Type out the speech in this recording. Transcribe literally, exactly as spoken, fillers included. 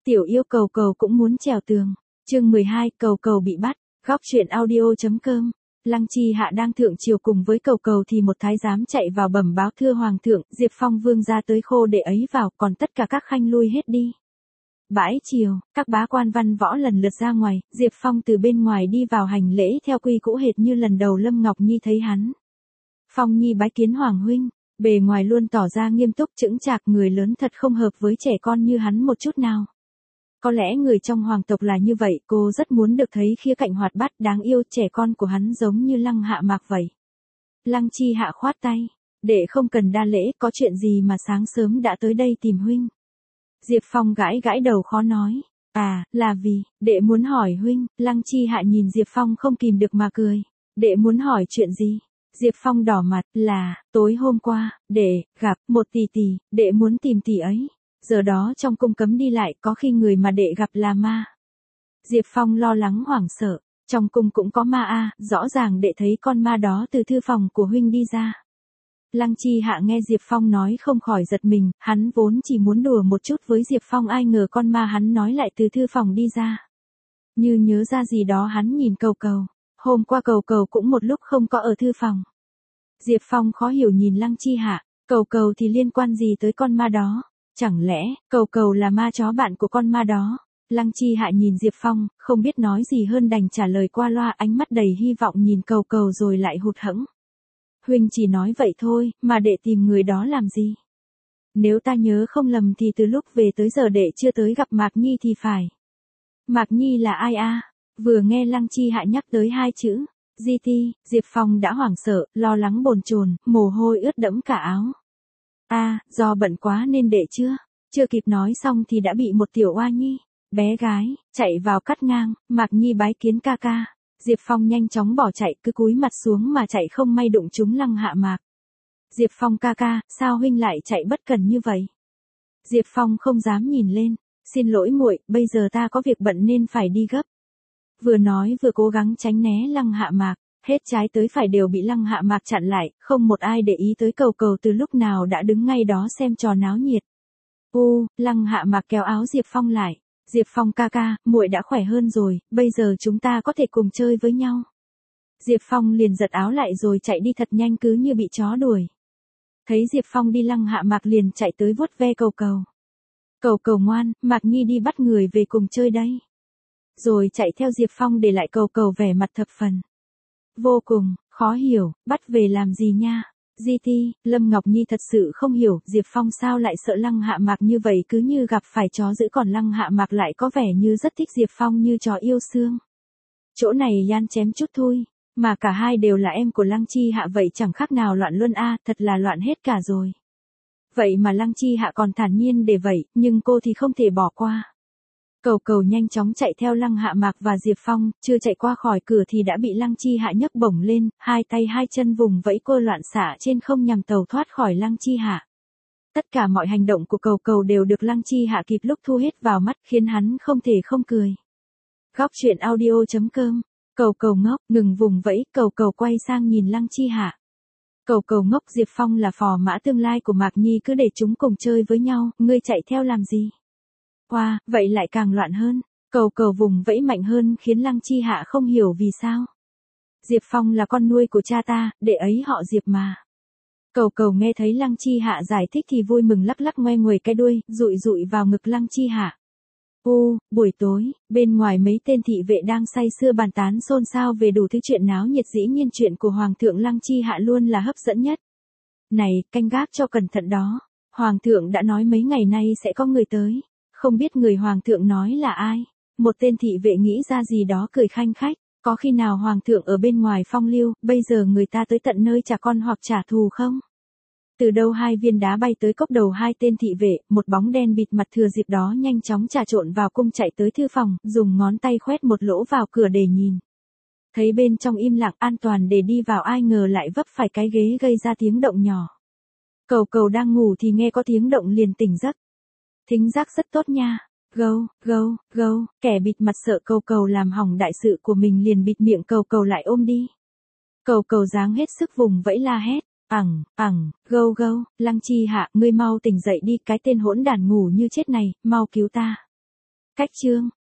Tiểu yêu cầu cầu cũng muốn trèo tường. Chương mười hai, cầu cầu bị bắt. Góc truyện audio.com. Lăng Chi Hạ đang thượng triều cùng với cầu cầu thì một thái giám chạy vào bẩm báo thưa hoàng thượng, Diệp Phong vương ra tới khô để ấy vào, còn tất cả các khanh lui hết đi. Bãi triều, các bá quan văn võ lần lượt ra ngoài, Diệp Phong từ bên ngoài đi vào hành lễ theo quy cũ hệt như lần đầu Lâm Ngọc Nhi thấy hắn. Phong Nhi bái kiến hoàng huynh, bề ngoài luôn tỏ ra nghiêm túc chững chạc, người lớn thật không hợp với trẻ con như hắn một chút nào. Có lẽ người trong hoàng tộc là như vậy, cô rất muốn được thấy khía cạnh hoạt bát đáng yêu trẻ con của hắn giống như Lăng Hạ Mạc vậy. Lăng Chi Hạ khoát tay, đệ không cần đa lễ, có chuyện gì mà sáng sớm đã tới đây tìm huynh. Diệp Phong gãi gãi đầu khó nói, à, là vì, đệ muốn hỏi huynh. Lăng Chi Hạ nhìn Diệp Phong không kìm được mà cười, đệ muốn hỏi chuyện gì? Diệp Phong đỏ mặt, là, tối hôm qua, đệ, gặp, một tỷ tỷ, đệ muốn tìm tỷ ấy. Giờ đó trong cung cấm đi lại, có khi người mà đệ gặp là ma. Diệp Phong lo lắng hoảng sợ, trong cung cũng có ma a, rõ ràng đệ thấy con ma đó từ thư phòng của huynh đi ra. Lăng Chi Hạ nghe Diệp Phong nói không khỏi giật mình, hắn vốn chỉ muốn đùa một chút với Diệp Phong, ai ngờ con ma hắn nói lại từ thư phòng đi ra. Như nhớ ra gì đó hắn nhìn cầu cầu, hôm qua cầu cầu cũng một lúc không có ở thư phòng. Diệp Phong khó hiểu nhìn Lăng Chi Hạ, cầu cầu thì liên quan gì tới con ma đó? Chẳng lẽ, cầu cầu là ma chó bạn của con ma đó? Lăng Chi Hạ nhìn Diệp Phong, không biết nói gì hơn đành trả lời qua loa, ánh mắt đầy hy vọng nhìn cầu cầu rồi lại hụt hẫng. Huynh chỉ nói vậy thôi, mà đệ tìm người đó làm gì? Nếu ta nhớ không lầm thì từ lúc về tới giờ đệ chưa tới gặp Mạc Nhi thì phải. Mạc Nhi là ai a? Vừa nghe Lăng Chi Hạ nhắc tới hai chữ Di Ti, Diệp Phong đã hoảng sợ, lo lắng bồn chồn, mồ hôi ướt đẫm cả áo. A, à, do bận quá nên đệ chưa, chưa kịp nói xong thì đã bị một tiểu oa nhi, bé gái, chạy vào cắt ngang, Mạc Nhi bái kiến ca ca. Diệp Phong nhanh chóng bỏ chạy, cứ cúi mặt xuống mà chạy, không may đụng trúng Lăng Hạ Mạc. Diệp Phong ca ca, sao huynh lại chạy bất cần như vậy? Diệp Phong không dám nhìn lên, xin lỗi muội, bây giờ ta có việc bận nên phải đi gấp. Vừa nói vừa cố gắng tránh né Lăng Hạ Mạc. Hết trái tới phải đều bị Lăng Hạ Mạc chặn lại, không một ai để ý tới cầu cầu từ lúc nào đã đứng ngay đó xem trò náo nhiệt. U, Lăng Hạ Mạc kéo áo Diệp Phong lại. Diệp Phong ca ca, muội đã khỏe hơn rồi, bây giờ chúng ta có thể cùng chơi với nhau. Diệp Phong liền giật áo lại rồi chạy đi thật nhanh cứ như bị chó đuổi. Thấy Diệp Phong đi, Lăng Hạ Mạc liền chạy tới vuốt ve cầu cầu. Cầu cầu ngoan, Mạc Nhi đi bắt người về cùng chơi đây. Rồi chạy theo Diệp Phong để lại cầu cầu vẻ mặt thập phần vô cùng khó hiểu, bắt về làm gì nha? Di Ti, Lâm Ngọc Nhi thật sự không hiểu, Diệp Phong sao lại sợ Lăng Hạ Mạc như vậy, cứ như gặp phải chó dữ, còn Lăng Hạ Mạc lại có vẻ như rất thích Diệp Phong như chó yêu xương. Chỗ này gian chém chút thôi, mà cả hai đều là em của Lăng Chi Hạ vậy chẳng khác nào loạn luân a, thật là loạn hết cả rồi. Vậy mà Lăng Chi Hạ còn thản nhiên để vậy, nhưng cô thì không thể bỏ qua. Cầu cầu nhanh chóng chạy theo Lăng Hạ Mạc và Diệp Phong, chưa chạy qua khỏi cửa thì đã bị Lăng Chi Hạ nhấc bổng lên, hai tay hai chân vùng vẫy cô loạn xạ trên không nhằm tàu thoát khỏi Lăng Chi Hạ. Tất cả mọi hành động của cầu cầu đều được Lăng Chi Hạ kịp lúc thu hết vào mắt, khiến hắn không thể không cười. Góc truyện audio.com. Cầu cầu ngốc, ngừng vùng vẫy, cầu cầu quay sang nhìn Lăng Chi Hạ. Cầu cầu ngốc, Diệp Phong là phò mã tương lai của Mạc Nhi, cứ để chúng cùng chơi với nhau, ngươi chạy theo làm gì? Wow, vậy lại càng loạn hơn. Cầu cầu vùng vẫy mạnh hơn khiến Lăng Chi Hạ không hiểu vì sao. Diệp Phong là con nuôi của cha ta, đệ ấy họ Diệp mà. Cầu cầu nghe thấy Lăng Chi Hạ giải thích thì vui mừng lắc lắc ngoe nguầy cái đuôi, dụi dụi vào ngực Lăng Chi Hạ. U, buổi tối, bên ngoài mấy tên thị vệ đang say sưa bàn tán xôn xao về đủ thứ chuyện náo nhiệt, dĩ nhiên chuyện của Hoàng thượng Lăng Chi Hạ luôn là hấp dẫn nhất. Này, canh gác cho cẩn thận đó. Hoàng thượng đã nói mấy ngày nay sẽ có người tới. Không biết người Hoàng thượng nói là ai? Một tên thị vệ nghĩ ra gì đó cười khanh khách. Có khi nào Hoàng thượng ở bên ngoài phong lưu, bây giờ người ta tới tận nơi trả con hoặc trả thù không? Từ đâu hai viên đá bay tới cốc đầu hai tên thị vệ, một bóng đen bịt mặt thừa dịp đó nhanh chóng trà trộn vào cung chạy tới thư phòng, dùng ngón tay khoét một lỗ vào cửa để nhìn. Thấy bên trong im lặng an toàn để đi vào, ai ngờ lại vấp phải cái ghế gây ra tiếng động nhỏ. Cầu cầu đang ngủ thì nghe có tiếng động liền tỉnh giấc. Thính giác rất tốt nha. Gâu, gâu, gâu, kẻ bịt mặt sợ cầu cầu làm hỏng đại sự của mình liền bịt miệng cầu cầu lại ôm đi. Cầu cầu giáng hết sức vùng vẫy la hét. Ẳng, ẳng, gâu gâu, Lăng Chi Hạ, ngươi mau tỉnh dậy đi, cái tên hỗn đản ngủ như chết này, mau cứu ta. Cách chương